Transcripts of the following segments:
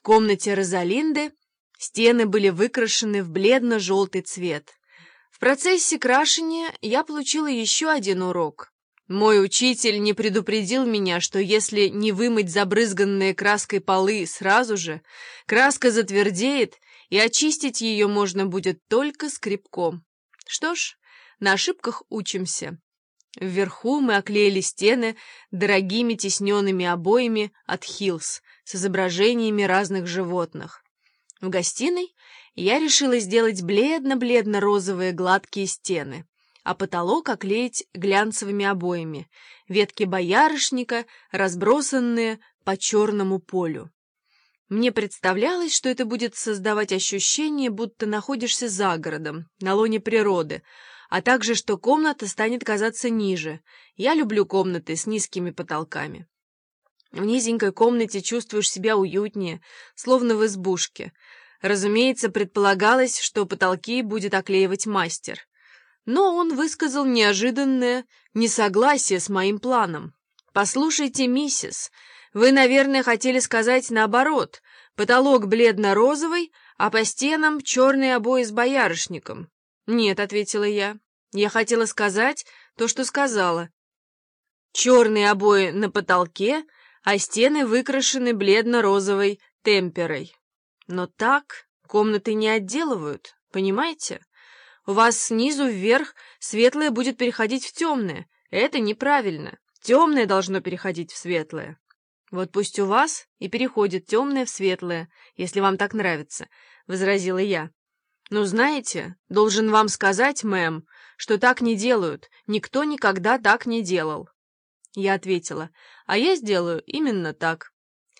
комнате Розалинды стены были выкрашены в бледно-желтый цвет. В процессе крашения я получила еще один урок. Мой учитель не предупредил меня, что если не вымыть забрызганные краской полы сразу же, краска затвердеет, и очистить ее можно будет только скребком. Что ж, на ошибках учимся. Вверху мы оклеили стены дорогими тисненными обоями от Хиллс с изображениями разных животных. В гостиной я решила сделать бледно-бледно-розовые гладкие стены, а потолок оклеить глянцевыми обоями, ветки боярышника, разбросанные по черному полю. Мне представлялось, что это будет создавать ощущение, будто находишься за городом, на лоне природы, а также, что комната станет казаться ниже. Я люблю комнаты с низкими потолками. В низенькой комнате чувствуешь себя уютнее, словно в избушке. Разумеется, предполагалось, что потолки будет оклеивать мастер. Но он высказал неожиданное несогласие с моим планом. «Послушайте, миссис, вы, наверное, хотели сказать наоборот. Потолок бледно-розовый, а по стенам черные обои с боярышником». «Нет», — ответила я. «Я хотела сказать то, что сказала. Черные обои на потолке, а стены выкрашены бледно-розовой темперой. Но так комнаты не отделывают, понимаете? У вас снизу вверх светлое будет переходить в темное. Это неправильно. Темное должно переходить в светлое. Вот пусть у вас и переходит темное в светлое, если вам так нравится», — возразила я. «Ну, знаете, должен вам сказать, мэм, что так не делают. Никто никогда так не делал». Я ответила: «А я сделаю именно так».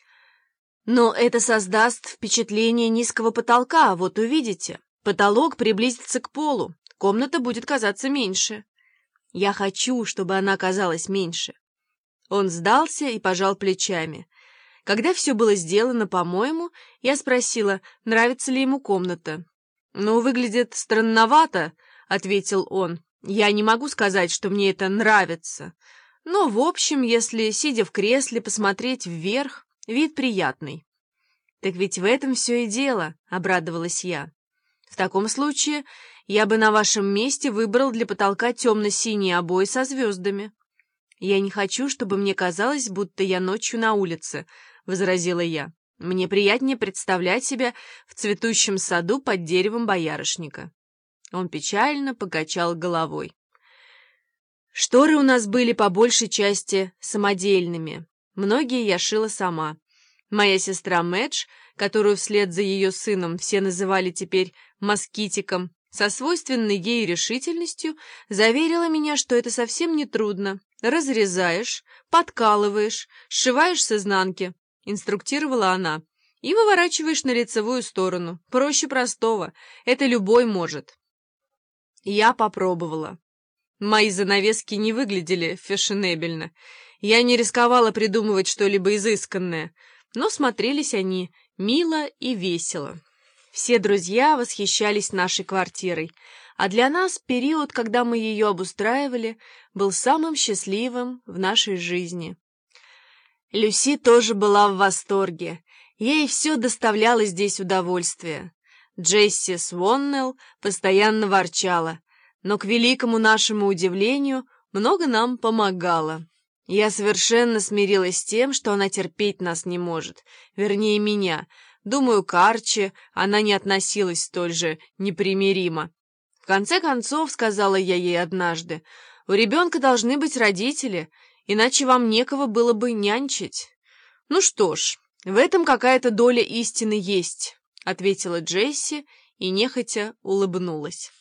«Но это создаст впечатление низкого потолка, вот увидите. Потолок приблизится к полу, комната будет казаться меньше». «Я хочу, чтобы она казалась меньше». Он сдался и пожал плечами. Когда все было сделано, по-моему, я спросила, нравится ли ему комната. «Ну, выглядит странновато», — ответил он. «Я не могу сказать, что мне это нравится. Но, в общем, если, сидя в кресле, посмотреть вверх, вид приятный». «Так ведь в этом все и дело», — обрадовалась я. «В таком случае я бы на вашем месте выбрал для потолка темно-синие обои со звездами». «Я не хочу, чтобы мне казалось, будто я ночью на улице», — возразила я. «Мне приятнее представлять себя в цветущем саду под деревом боярышника». Он печально покачал головой. Шторы у нас были по большей части самодельными. Многие я шила сама. Моя сестра Мэдж, которую вслед за ее сыном все называли теперь москитиком, со свойственной ей решительностью заверила меня, что это совсем не трудно. «Разрезаешь, подкалываешь, сшиваешь с изнанки», — инструктировала она, «и выворачиваешь на лицевую сторону. Проще простого. Это любой может». Я попробовала. Мои занавески не выглядели фешенебельно. Я не рисковала придумывать что-либо изысканное, но смотрелись они мило и весело. Все друзья восхищались нашей квартирой, а для нас период, когда мы ее обустраивали, был самым счастливым в нашей жизни. Люси тоже была в восторге. Ей все доставляло здесь удовольствие. Джесси Своннелл постоянно ворчала, но, к великому нашему удивлению, много нам помогала. Я совершенно смирилась с тем, что она терпеть нас не может, вернее, меня. Думаю, к Арчи она не относилась столь же непримиримо. «В конце концов, — сказала я ей однажды, — у ребенка должны быть родители, иначе вам некого было бы нянчить». «Ну что ж, в этом какая-то доля истины есть», — ответила Джесси и нехотя улыбнулась.